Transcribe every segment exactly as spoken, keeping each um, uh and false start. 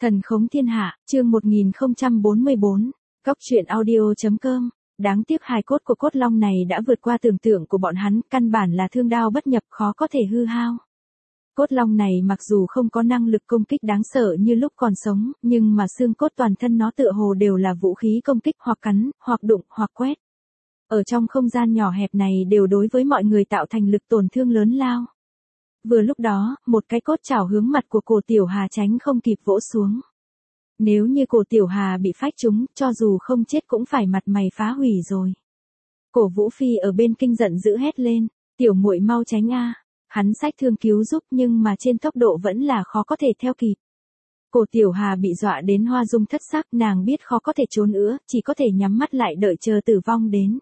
Thần khống thiên hạ, chương một nghìn không trăm bốn mươi bốn, Cóc truyện audio chấm com. Đáng tiếc hài cốt của cốt long này đã vượt qua tưởng tượng của bọn hắn, căn bản là thương đao bất nhập, khó có thể hư hao. Cốt long này mặc dù không có năng lực công kích đáng sợ như lúc còn sống, nhưng mà xương cốt toàn thân nó tựa hồ đều là vũ khí công kích, hoặc cắn, hoặc đụng, hoặc quét. Ở trong không gian nhỏ hẹp này đều đối với mọi người tạo thành lực tổn thương lớn lao. Vừa lúc đó, một cái cốt chảo hướng mặt của cổ Tiểu Hà tránh không kịp vỗ xuống. Nếu như cổ Tiểu Hà bị phách trúng, cho dù không chết cũng phải mặt mày phá hủy rồi. Cổ Vũ Phi ở bên kinh giận dữ hét lên, tiểu muội mau tránh a. Hắn xách thương cứu giúp nhưng mà trên tốc độ vẫn là khó có thể theo kịp. Cổ Tiểu Hà bị dọa đến hoa dung thất sắc, nàng biết khó có thể trốn nữa, chỉ có thể nhắm mắt lại đợi chờ tử vong đến.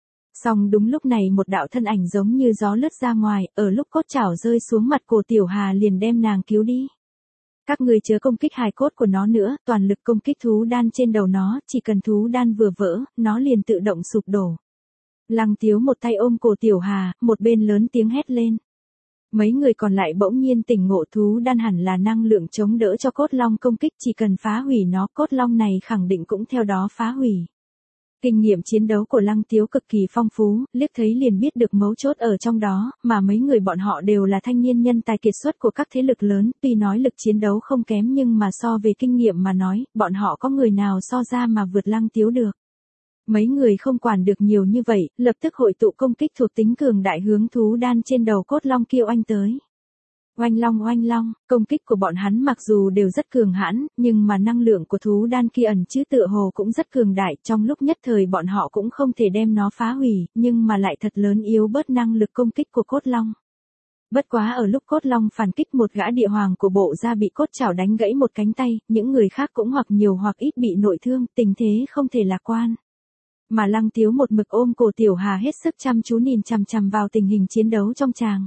Song đúng lúc này một đạo thân ảnh giống như gió lướt ra ngoài, ở lúc cốt chảo rơi xuống mặt cổ Tiểu Hà liền đem nàng cứu đi. Các người chớ công kích hài cốt của nó nữa, toàn lực công kích thú đan trên đầu nó, chỉ cần thú đan vừa vỡ, nó liền tự động sụp đổ. Lăng Tiếu một tay ôm cổ Tiểu Hà, một bên lớn tiếng hét lên. Mấy người còn lại bỗng nhiên tỉnh ngộ, thú đan hẳn là năng lượng chống đỡ cho cốt long công kích, chỉ cần phá hủy nó, cốt long này khẳng định cũng theo đó phá hủy. Kinh nghiệm chiến đấu của Lăng Tiếu cực kỳ phong phú, liếc thấy liền biết được mấu chốt ở trong đó, mà mấy người bọn họ đều là thanh niên nhân tài kiệt xuất của các thế lực lớn, tuy nói lực chiến đấu không kém nhưng mà so về kinh nghiệm mà nói, bọn họ có người nào so ra mà vượt Lăng Tiếu được. Mấy người không quản được nhiều như vậy, lập tức hội tụ công kích thuộc tính cường đại hướng thú đan trên đầu cốt long kia oanh tới. Oanh long oanh long, công kích của bọn hắn mặc dù đều rất cường hãn, nhưng mà năng lượng của thú đan kia ẩn chứa tựa hồ cũng rất cường đại, trong lúc nhất thời bọn họ cũng không thể đem nó phá hủy, nhưng mà lại thật lớn yếu bớt năng lực công kích của cốt long. Bất quá ở lúc cốt long phản kích, một gã địa hoàng của bộ gia bị cốt chảo đánh gãy một cánh tay, những người khác cũng hoặc nhiều hoặc ít bị nội thương, tình thế không thể lạc quan. Mà Lăng Tiếu một mực ôm cổ Tiểu Hà hết sức chăm chú nhìn chằm chằm vào tình hình chiến đấu trong tràng.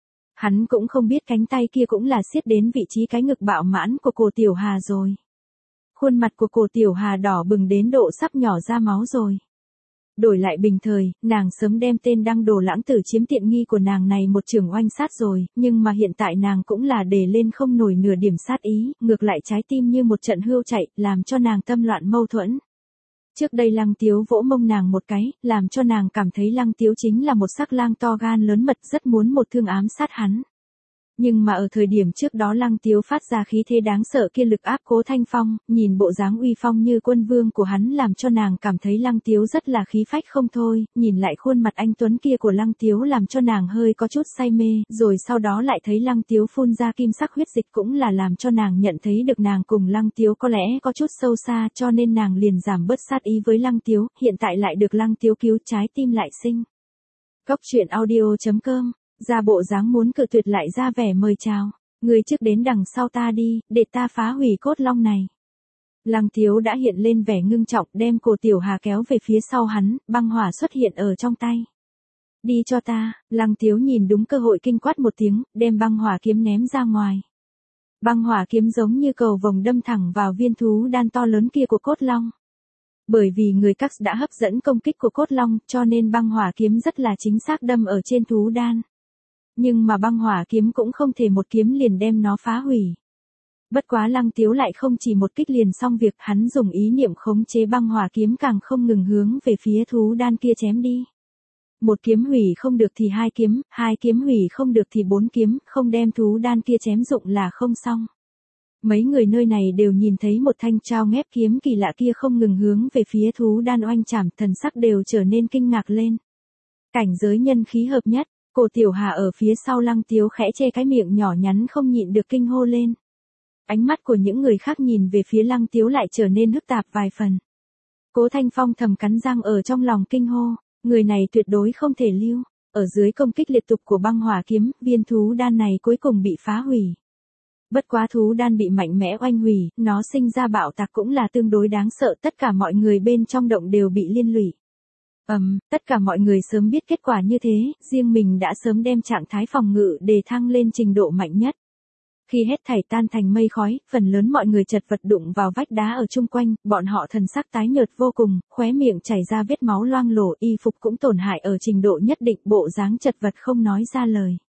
Hắn cũng không biết cánh tay kia cũng là siết đến vị trí cái ngực bạo mãn của cổ Tiểu Hà rồi. Khuôn mặt của cổ Tiểu Hà đỏ bừng đến độ sắp nhỏ ra máu rồi. Đổi lại bình thời, nàng sớm đem tên Đăng Đồ Lãng Tử chiếm tiện nghi của nàng này một chưởng oanh sát rồi, nhưng mà hiện tại nàng cũng là đề lên không nổi nửa điểm sát ý, ngược lại trái tim như một trận hươu chạy, làm cho nàng tâm loạn mâu thuẫn. Trước đây Lăng Tiếu vỗ mông nàng một cái, làm cho nàng cảm thấy Lăng Tiếu chính là một sắc lang to gan lớn mật, rất muốn một thương ám sát hắn. Nhưng mà ở thời điểm trước đó Lăng Tiếu phát ra khí thế đáng sợ kia lực áp Cố Thanh Phong, nhìn bộ dáng uy phong như quân vương của hắn làm cho nàng cảm thấy Lăng Tiếu rất là khí phách không thôi, nhìn lại khuôn mặt anh tuấn kia của Lăng Tiếu làm cho nàng hơi có chút say mê, rồi sau đó lại thấy Lăng Tiếu phun ra kim sắc huyết dịch cũng là làm cho nàng nhận thấy được nàng cùng Lăng Tiếu có lẽ có chút sâu xa, cho nên nàng liền giảm bớt sát ý với Lăng Tiếu, hiện tại lại được Lăng Tiếu cứu, trái tim lại sinh. Cóc truyện audio chấm com. Ra bộ dáng muốn cự tuyệt lại ra vẻ mời chào, người trước đến đằng sau ta đi, để ta phá hủy cốt long này. Lăng Tiếu đã hiện lên vẻ ngưng trọng, đem cổ Tiểu Hà kéo về phía sau hắn, băng hỏa xuất hiện ở trong tay. Đi cho ta, Lăng Tiếu nhìn đúng cơ hội kinh quát một tiếng, đem băng hỏa kiếm ném ra ngoài. Băng hỏa kiếm giống như cầu vồng đâm thẳng vào viên thú đan to lớn kia của cốt long. Bởi vì người Cax đã hấp dẫn công kích của cốt long, cho nên băng hỏa kiếm rất là chính xác đâm ở trên thú đan. Nhưng mà băng hỏa kiếm cũng không thể một kiếm liền đem nó phá hủy. Bất quá Lăng Tiếu lại không chỉ một kích liền xong việc, hắn dùng ý niệm khống chế băng hỏa kiếm càng không ngừng hướng về phía thú đan kia chém đi. Một kiếm hủy không được thì hai kiếm, hai kiếm hủy không được thì bốn kiếm, không đem thú đan kia chém dụng là không xong. Mấy người nơi này đều nhìn thấy một thanh trao ngép kiếm kỳ lạ kia không ngừng hướng về phía thú đan oanh chảm, thần sắc đều trở nên kinh ngạc lên. Cảnh giới nhân khí hợp nhất. Cổ Tiểu Hà ở phía sau Lăng Tiếu khẽ che cái miệng nhỏ nhắn không nhịn được kinh hô lên. Ánh mắt của những người khác nhìn về phía Lăng Tiếu lại trở nên hức tạp vài phần. Cố Thanh Phong thầm cắn răng ở trong lòng kinh hô, người này tuyệt đối không thể lưu. Ở dưới công kích liệt tục của băng hỏa kiếm, viên thú đan này cuối cùng bị phá hủy. Bất quá thú đan bị mạnh mẽ oanh hủy, nó sinh ra bạo tạc cũng là tương đối đáng sợ, tất cả mọi người bên trong động đều bị liên lụy. Ầm, um, tất cả mọi người sớm biết kết quả như thế, riêng mình đã sớm đem trạng thái phòng ngự đề thăng lên trình độ mạnh nhất. Khi hết thảy tan thành mây khói, phần lớn mọi người chật vật đụng vào vách đá ở chung quanh, bọn họ thần sắc tái nhợt vô cùng, khóe miệng chảy ra vết máu loang lổ, y phục cũng tổn hại ở trình độ nhất định, bộ dáng chật vật không nói ra lời.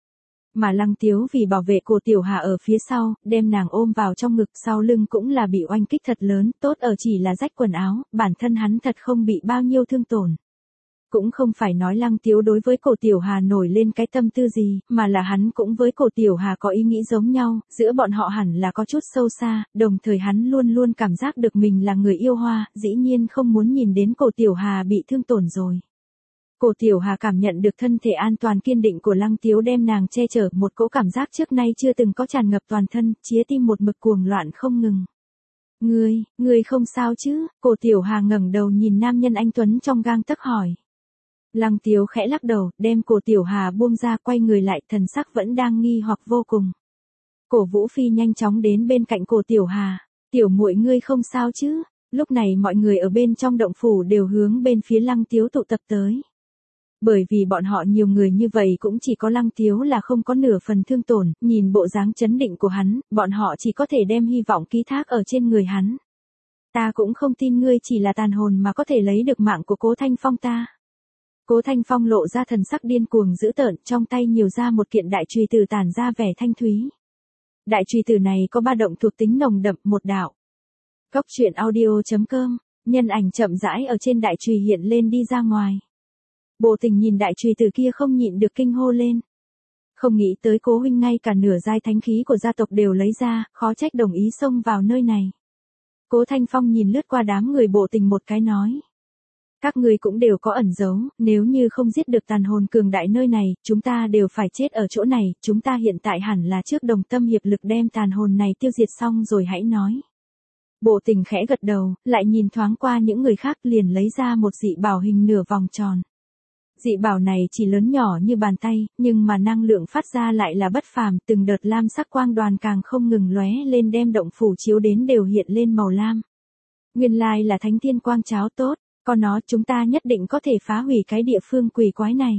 Mà Lăng Tiếu vì bảo vệ Cổ Tiểu Hà ở phía sau, đem nàng ôm vào trong ngực, sau lưng cũng là bị oanh kích thật lớn, tốt ở chỉ là rách quần áo, bản thân hắn thật không bị bao nhiêu thương tổn. Cũng không phải nói Lăng Tiếu đối với Cổ Tiểu Hà nổi lên cái tâm tư gì, mà là hắn cũng với Cổ Tiểu Hà có ý nghĩ giống nhau, giữa bọn họ hẳn là có chút sâu xa, đồng thời hắn luôn luôn cảm giác được mình là người yêu hoa, dĩ nhiên không muốn nhìn đến Cổ Tiểu Hà bị thương tổn rồi. Cổ Tiểu Hà cảm nhận được thân thể an toàn kiên định của Lăng Tiếu đem nàng che chở, một cỗ cảm giác trước nay chưa từng có tràn ngập toàn thân, chía tim một mực cuồng loạn không ngừng. Ngươi, ngươi không sao chứ? Cổ Tiểu Hà ngẩng đầu nhìn nam nhân anh tuấn trong gang tấc hỏi. Lăng Tiếu khẽ lắc đầu, đem Cổ Tiểu Hà buông ra, quay người lại, thần sắc vẫn đang nghi hoặc vô cùng. Cổ Vũ Phi nhanh chóng đến bên cạnh Cổ Tiểu Hà. Tiểu muội ngươi không sao chứ? Lúc này mọi người ở bên trong động phủ đều hướng bên phía Lăng Tiếu tụ tập tới. Bởi vì bọn họ nhiều người như vậy cũng chỉ có Lăng Tiếu là không có nửa phần thương tổn, nhìn bộ dáng chấn định của hắn, bọn họ chỉ có thể đem hy vọng ký thác ở trên người hắn. Ta cũng không tin ngươi chỉ là tàn hồn mà có thể lấy được mạng của Cố Thanh Phong ta. Cố Thanh Phong lộ ra thần sắc điên cuồng dữ tợn, trong tay nhiều ra một kiện đại chùy tử tản ra vẻ thanh thúy. Đại chùy tử này có ba động thuộc tính nồng đậm, một đạo. Cốc truyện audio chấm com, nhân ảnh chậm rãi ở trên đại chùy hiện lên đi ra ngoài. Bộ Tình nhìn đại chùy tử kia không nhịn được kinh hô lên. Không nghĩ tới Cố huynh ngay cả nửa giai thánh khí của gia tộc đều lấy ra, khó trách đồng ý xông vào nơi này. Cố Thanh Phong nhìn lướt qua đám người Bộ Tình một cái nói. Các ngươi cũng đều có ẩn giấu, nếu như không giết được tàn hồn cường đại nơi này, chúng ta đều phải chết ở chỗ này, chúng ta hiện tại hẳn là trước đồng tâm hiệp lực đem tàn hồn này tiêu diệt xong rồi hãy nói. Bộ Tình khẽ gật đầu, lại nhìn thoáng qua những người khác liền lấy ra một dị bảo hình nửa vòng tròn. Dị bảo này chỉ lớn nhỏ như bàn tay, nhưng mà năng lượng phát ra lại là bất phàm, từng đợt lam sắc quang đoàn càng không ngừng lóe lên đem động phủ chiếu đến đều hiện lên màu lam. Nguyên lai là thánh thiên quang cháo tốt, có nó chúng ta nhất định có thể phá hủy cái địa phương quỷ quái này.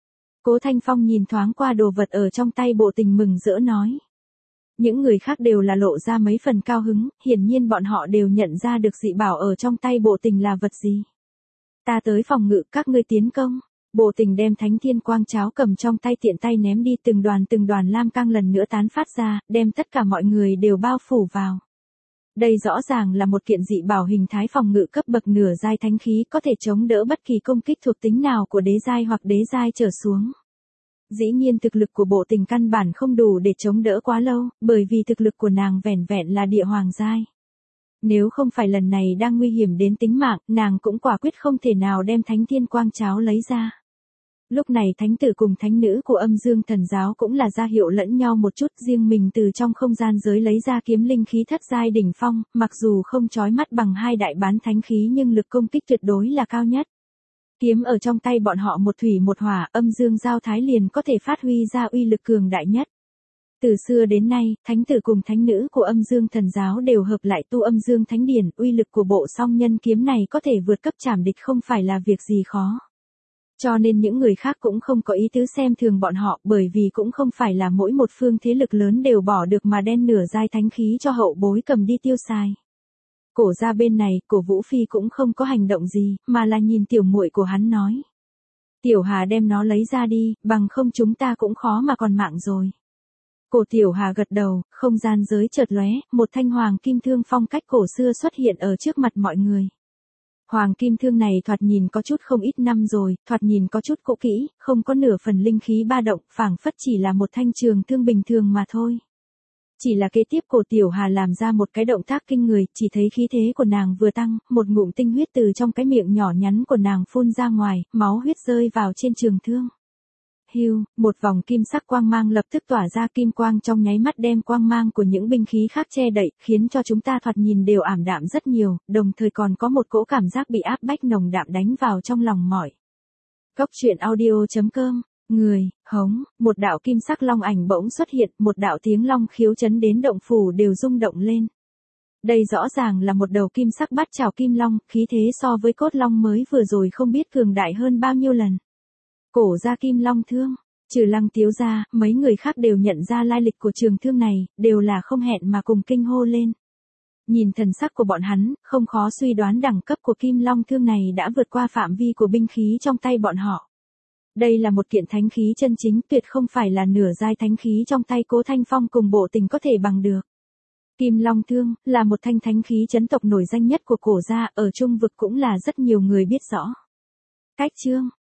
Cố Thanh Phong nhìn thoáng qua đồ vật ở trong tay Bộ Tình mừng rỡ nói. Những người khác đều là lộ ra mấy phần cao hứng, hiển nhiên bọn họ đều nhận ra được dị bảo ở trong tay Bộ Tình là vật gì. Ta tới phòng ngự, các ngươi tiến công. Bộ Tình đem thánh thiên quang cháo cầm trong tay tiện tay ném đi, từng đoàn từng đoàn lam quang lần nữa tán phát ra, đem tất cả mọi người đều bao phủ vào. Đây rõ ràng là một kiện dị bảo hình thái phòng ngự cấp bậc nửa giai thánh khí, có thể chống đỡ bất kỳ công kích thuộc tính nào của đế giai hoặc đế giai trở xuống. Dĩ nhiên thực lực của Bộ Tình căn bản không đủ để chống đỡ quá lâu, bởi vì thực lực của nàng vẻn vẹn là địa hoàng giai. Nếu không phải lần này đang nguy hiểm đến tính mạng, nàng cũng quả quyết không thể nào đem thánh thiên quang cháo lấy ra. Lúc này thánh tử cùng thánh nữ của Âm Dương Thần Giáo cũng là ra hiệu lẫn nhau một chút, riêng mình từ trong không gian giới lấy ra kiếm linh khí thất giai đỉnh phong, mặc dù không chói mắt bằng hai đại bán thánh khí nhưng lực công kích tuyệt đối là cao nhất. Kiếm ở trong tay bọn họ một thủy một hỏa, âm dương giao thái liền có thể phát huy ra uy lực cường đại nhất. Từ xưa đến nay, thánh tử cùng thánh nữ của Âm Dương Thần Giáo đều hợp lại tu Âm Dương Thánh Điển, uy lực của bộ song nhân kiếm này có thể vượt cấp trảm địch không phải là việc gì khó. Cho nên những người khác cũng không có ý tứ xem thường bọn họ, bởi vì cũng không phải là mỗi một phương thế lực lớn đều bỏ được mà đen nửa giai thánh khí cho hậu bối cầm đi tiêu xài. Cổ ra bên này, Cổ Vũ Phi cũng không có hành động gì, mà là nhìn tiểu muội của hắn nói. Tiểu Hà đem nó lấy ra đi, bằng không chúng ta cũng khó mà còn mạng rồi. Cổ Tiểu Hà gật đầu, không gian giới chợt lóe, một thanh hoàng kim thương phong cách cổ xưa xuất hiện ở trước mặt mọi người. Hoàng kim thương này thoạt nhìn có chút không ít năm rồi, thoạt nhìn có chút cũ kỹ, không có nửa phần linh khí ba động, phảng phất chỉ là một thanh trường thương bình thường mà thôi. Chỉ là kế tiếp Cổ Tiểu Hà làm ra một cái động tác kinh người, chỉ thấy khí thế của nàng vừa tăng, một ngụm tinh huyết từ trong cái miệng nhỏ nhắn của nàng phun ra ngoài, máu huyết rơi vào trên trường thương. Hưu, một vòng kim sắc quang mang lập tức tỏa ra, kim quang trong nháy mắt đem quang mang của những binh khí khác che đậy, khiến cho chúng ta thoạt nhìn đều ảm đạm rất nhiều, đồng thời còn có một cỗ cảm giác bị áp bách nồng đạm đánh vào trong lòng mỏi. Cốc truyện audio chấm com, người, hống, một đạo kim sắc long ảnh bỗng xuất hiện, một đạo tiếng long khiếu chấn đến động phủ đều rung động lên. Đây rõ ràng là một đầu kim sắc bát chảo kim long, khí thế so với cốt long mới vừa rồi không biết cường đại hơn bao nhiêu lần. Cổ ra kim long thương, trừ Lăng Tiếu ra, mấy người khác đều nhận ra lai lịch của trường thương này, đều là không hẹn mà cùng kinh hô lên. Nhìn thần sắc của bọn hắn, không khó suy đoán đẳng cấp của kim long thương này đã vượt qua phạm vi của binh khí trong tay bọn họ. Đây là một kiện thánh khí chân chính, tuyệt không phải là nửa giai thánh khí trong tay Cố Thanh Phong cùng Bộ Tình có thể bằng được. Kim Long Thương, là một thanh thánh khí chấn tộc nổi danh nhất của cổ gia, ở Trung vực cũng là rất nhiều người biết rõ. Cách chương